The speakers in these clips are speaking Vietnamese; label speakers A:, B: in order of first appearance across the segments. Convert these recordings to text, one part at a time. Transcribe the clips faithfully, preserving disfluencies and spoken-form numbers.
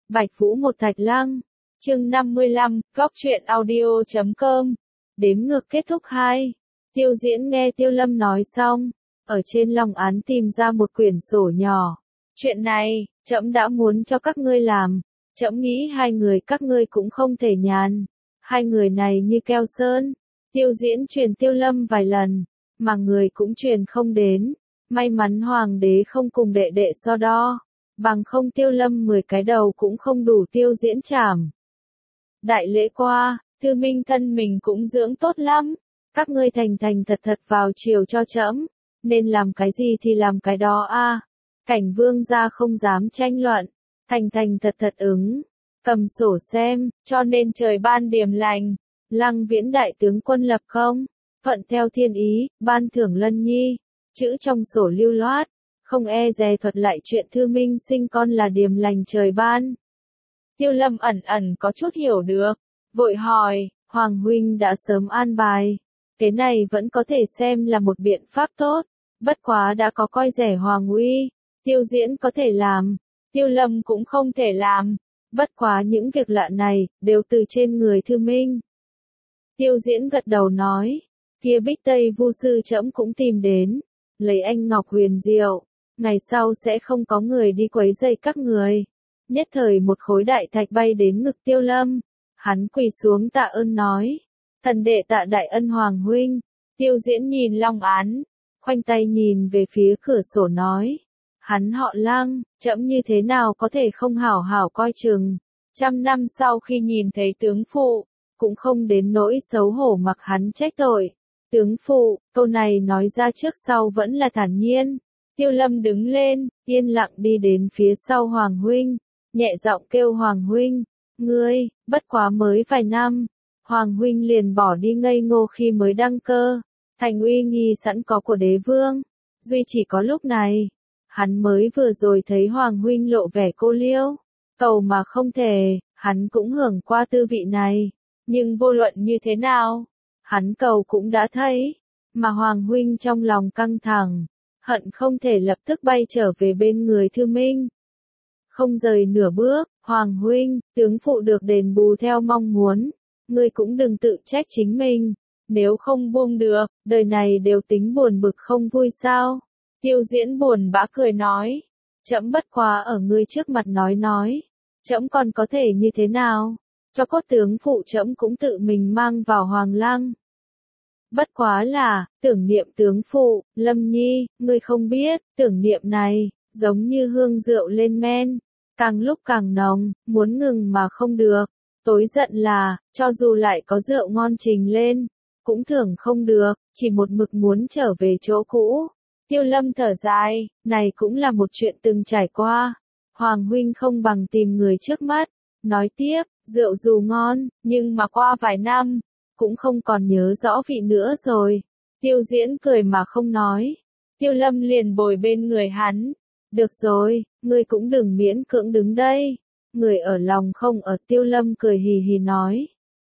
A: Bạch Vũ một Thạch Lăng, chương năm mươi lăm, góc truyện audio chấm com, đếm ngược kết thúc hai. Tiêu Diễn nghe Tiêu Lâm nói xong, ở trên long án tìm ra một quyển sổ nhỏ. Chuyện này, trẫm đã muốn cho các ngươi làm, trẫm nghĩ hai người các ngươi cũng không thể nhàn. Hai người này như keo sơn. Tiêu Diễn truyền Tiêu Lâm vài lần, mà người cũng truyền không đến. May mắn hoàng đế không cùng đệ đệ so đo, bằng không Tiêu Lâm mười cái đầu cũng không đủ Tiêu Diễn chảm. Đại lễ qua, Thư Minh thân mình cũng dưỡng tốt lắm, các ngươi thành thành thật thật vào chiều cho trẫm, nên làm cái gì thì làm cái đó a. Cảnh Vương gia không dám tranh luận, thành thành thật thật ứng, cầm sổ xem, cho nên trời ban điểm lành. Lăng Viễn đại tướng quân lập công, thuận theo thiên ý, ban thưởng Lân Nhi, chữ trong sổ lưu loát, không e dè thuật lại chuyện Thư Minh sinh con là điềm lành trời ban. Tiêu Lâm ẩn ẩn có chút hiểu được, vội hỏi, Hoàng huynh đã sớm an bài, cái này vẫn có thể xem là một biện pháp tốt, bất quá đã có coi rẻ Hoàng uy, Tiêu Diễn có thể làm, Tiêu Lâm cũng không thể làm, bất quá những việc lạ này, đều từ trên người Thư Minh. Tiêu Diễn gật đầu nói, kia Bích Tây Vu sư trẫm cũng tìm đến, lấy anh ngọc huyền diệu, ngày sau sẽ không có người đi quấy rầy các người. Nhất thời một khối đại thạch bay đến ngực Tiêu Lâm, hắn quỳ xuống tạ ơn nói, thần đệ tạ đại ân Hoàng huynh. Tiêu Diễn nhìn long án, khoanh tay nhìn về phía cửa sổ nói, hắn họ Lăng, trẫm như thế nào có thể không hảo hảo coi chừng. Trăm năm sau khi nhìn thấy tướng phụ, cũng không đến nỗi xấu hổ mặc hắn trách tội. Tướng phụ, câu này nói ra trước sau vẫn là thản nhiên. Tiêu Lâm đứng lên, yên lặng đi đến phía sau Hoàng huynh, nhẹ giọng kêu Hoàng huynh, ngươi, bất quá mới vài năm, Hoàng huynh liền bỏ đi ngây ngô khi mới đăng cơ, thành uy nghi sẵn có của đế vương, duy chỉ có lúc này, hắn mới vừa rồi thấy Hoàng huynh lộ vẻ cô liêu, cầu mà không thể, hắn cũng hưởng qua tư vị này, nhưng vô luận như thế nào, hắn cầu cũng đã thấy, mà Hoàng huynh trong lòng căng thẳng, hận không thể lập tức bay trở về bên người Thư Minh. Không rời nửa bước, Hoàng huynh, tướng phụ được đền bù theo mong muốn, ngươi cũng đừng tự trách chính mình, nếu không buông được, đời này đều tính buồn bực không vui sao. Tiêu Diễn buồn bã cười nói, trẫm bất quá ở ngươi trước mặt nói nói, trẫm còn có thể như thế nào, cho cốt tướng phụ trẫm cũng tự mình mang vào Hoàng Lăng. Bất quá là, tưởng niệm tướng phụ, Lâm Nhi, ngươi không biết, tưởng niệm này, giống như hương rượu lên men, càng lúc càng nồng, muốn ngừng mà không được. Tối giận là, cho dù lại có rượu ngon trình lên, cũng thưởng không được, chỉ một mực muốn trở về chỗ cũ. Tiêu Lâm thở dài, này cũng là một chuyện từng trải qua. Hoàng huynh không bằng tìm người trước mắt. Nói tiếp, rượu dù ngon, nhưng mà qua vài năm, cũng không còn nhớ rõ vị nữa rồi. Tiêu Diễn cười mà không nói. Tiêu Lâm liền bồi bên người hắn. Được rồi, ngươi cũng đừng miễn cưỡng đứng đây. Người ở lòng không ở. Tiêu Lâm cười hì hì nói.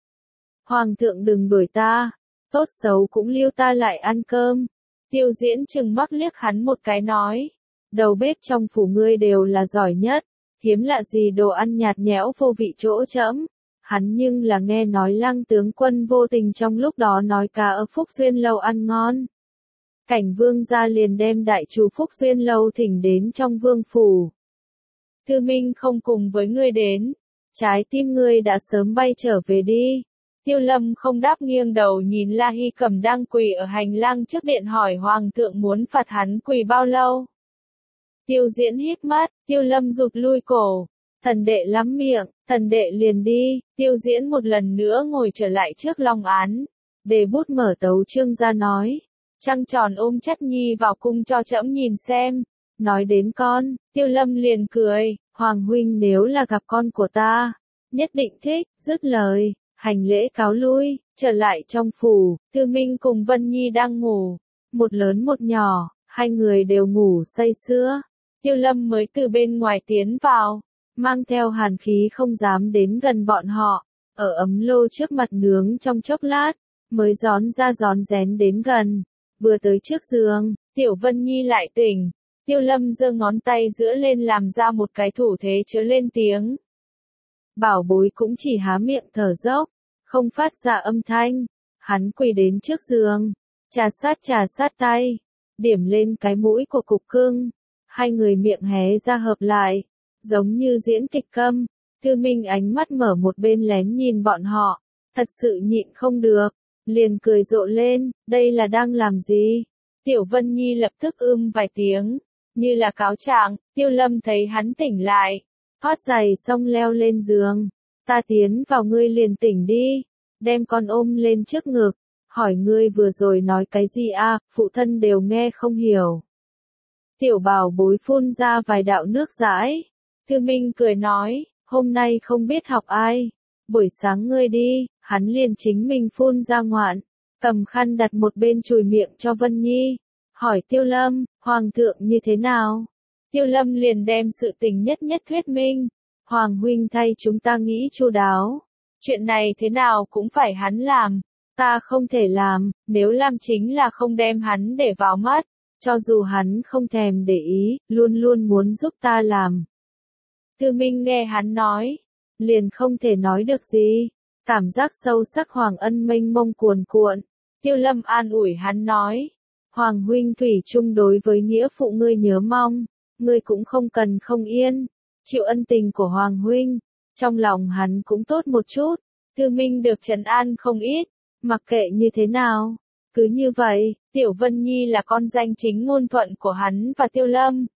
A: Hoàng thượng đừng đuổi ta, tốt xấu cũng lưu ta lại ăn cơm. Tiêu Diễn chừng mắt liếc hắn một cái nói. Đầu bếp trong phủ ngươi đều là giỏi nhất, hiếm lạ gì đồ ăn nhạt nhẽo vô vị chỗ trẫm. Hắn nhưng là nghe nói Lăng tướng quân vô tình trong lúc đó nói cá ở Phúc Duyên lâu ăn ngon. Cảnh Vương gia liền đem đại chủ Phúc Duyên lâu thỉnh đến trong vương phủ. Thư Minh không cùng với ngươi đến, trái tim ngươi đã sớm bay trở về đi. Tiêu Lâm không đáp, nghiêng đầu nhìn La Hy Cầm đang quỳ ở hành lang trước điện hỏi Hoàng thượng muốn phạt hắn quỳ bao lâu. Tiêu Diễn híp mắt, Tiêu Lâm rụt lui cổ. Thần đệ lắm miệng, thần đệ liền đi. Tiêu Diễn một lần nữa ngồi trở lại trước long án, đề bút mở tấu chương ra nói, trăng tròn ôm chất nhi vào cung cho trẫm nhìn xem. Nói đến con, Tiêu Lâm liền cười, Hoàng huynh nếu là gặp con của ta, nhất định thích. Dứt lời, hành lễ cáo lui, trở lại trong phủ. Thư Minh cùng Vân Nhi đang ngủ, một lớn một nhỏ, hai người đều ngủ say sưa. Tiêu Lâm mới từ bên ngoài tiến vào, mang theo hàn khí không dám đến gần bọn họ, ở ấm lô trước mặt nướng trong chốc lát, mới gión ra gión rén đến gần, vừa tới trước giường, Tiểu Vân Nhi lại tỉnh, Tiêu Lâm giơ ngón tay giữa lên làm ra một cái thủ thế chớ lên tiếng. Bảo bối cũng chỉ há miệng thở dốc, không phát ra âm thanh. Hắn quỳ đến trước giường, trà sát trà sát tay, điểm lên cái mũi của cục cưng. Hai người miệng hé ra hợp lại, giống như diễn kịch câm. Thư Minh ánh mắt mở một bên lén nhìn bọn họ, thật sự nhịn không được, liền cười rộ lên, đây là đang làm gì? Tiểu Vân Nhi lập tức ưm vài tiếng, như là cáo trạng. Tiêu Lâm thấy hắn tỉnh lại, thoát giày xong leo lên giường, ta tiến vào ngươi liền tỉnh đi, đem con ôm lên trước ngực, hỏi ngươi vừa rồi nói cái gì a? Phụ thân đều nghe không hiểu. Tiểu bảo bối phun ra vài đạo nước dãi. Thư Minh cười nói, hôm nay không biết học ai, buổi sáng ngươi đi. Hắn liền chính mình phun ra ngoạn, cầm khăn đặt một bên chùi miệng cho Vân Nhi, hỏi Tiêu Lâm, Hoàng thượng như thế nào? Tiêu Lâm liền đem sự tình nhất nhất thuyết minh, Hoàng huynh thay chúng ta nghĩ chu đáo, chuyện này thế nào cũng phải hắn làm, ta không thể làm, nếu làm chính là không đem hắn để vào mắt, cho dù hắn không thèm để ý, luôn luôn muốn giúp ta làm. Thư Minh nghe hắn nói, liền không thể nói được gì. Cảm giác sâu sắc Hoàng ân mênh mông cuồn cuộn. Tiêu Lâm an ủi hắn nói, Hoàng huynh thủy chung đối với nghĩa phụ ngươi nhớ mong, ngươi cũng không cần không yên, chịu ân tình của Hoàng huynh, trong lòng hắn cũng tốt một chút. Thư Minh được trấn an không ít, mặc kệ như thế nào, cứ như vậy, Tiểu Vân Nhi là con danh chính ngôn thuận của hắn và Tiêu Lâm.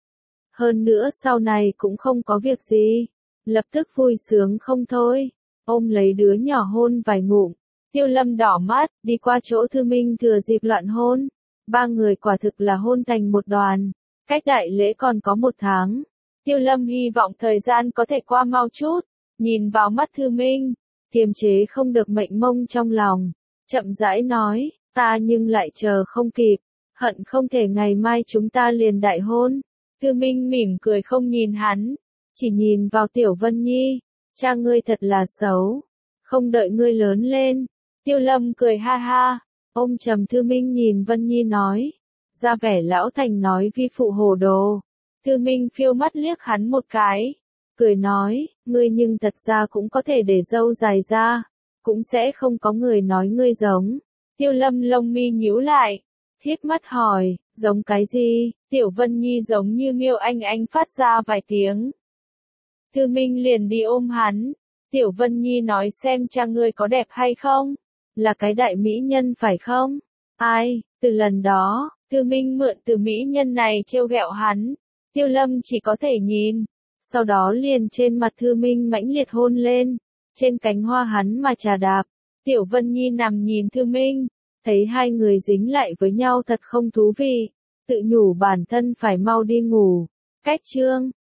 A: Hơn nữa sau này cũng không có việc gì, lập tức vui sướng không thôi. Ôm lấy đứa nhỏ hôn vài ngụm, Tiêu Lâm đỏ mắt, đi qua chỗ Thư Minh thừa dịp loạn hôn. Ba người quả thực là hôn thành một đoàn, cách đại lễ còn có một tháng. Tiêu Lâm hy vọng thời gian có thể qua mau chút, nhìn vào mắt Thư Minh, kiềm chế không được mệnh mông trong lòng, chậm rãi nói, ta nhưng lại chờ không kịp, hận không thể ngày mai chúng ta liền đại hôn. Thư Minh mỉm cười không nhìn hắn, chỉ nhìn vào Tiểu Vân Nhi. Cha ngươi thật là xấu, không đợi ngươi lớn lên. Tiêu Lâm cười ha ha, ôm trầm Thư Minh nhìn Vân Nhi nói, ra vẻ lão thành nói vi phụ hồ đồ. Thư Minh phiêu mắt liếc hắn một cái, cười nói, ngươi nhưng thật ra cũng có thể để râu dài ra, cũng sẽ không có người nói ngươi giống. Tiêu Lâm lông mi nhíu lại, híp mắt hỏi, giống cái gì? Tiểu Vân Nhi giống như miêu anh anh phát ra vài tiếng. Thư Minh liền đi ôm hắn, Tiểu Vân Nhi nói xem cha ngươi có đẹp hay không, là cái đại mỹ nhân phải không? Ai, từ lần đó, Thư Minh mượn từ mỹ nhân này trêu ghẹo hắn, Tiêu Lâm chỉ có thể nhìn, sau đó liền trên mặt Thư Minh mãnh liệt hôn lên, trên cánh hoa hắn mà trà đạp. Tiểu Vân Nhi nằm nhìn Thư Minh, thấy hai người dính lại với nhau thật không thú vị, tự nhủ bản thân phải mau đi ngủ. Cách chương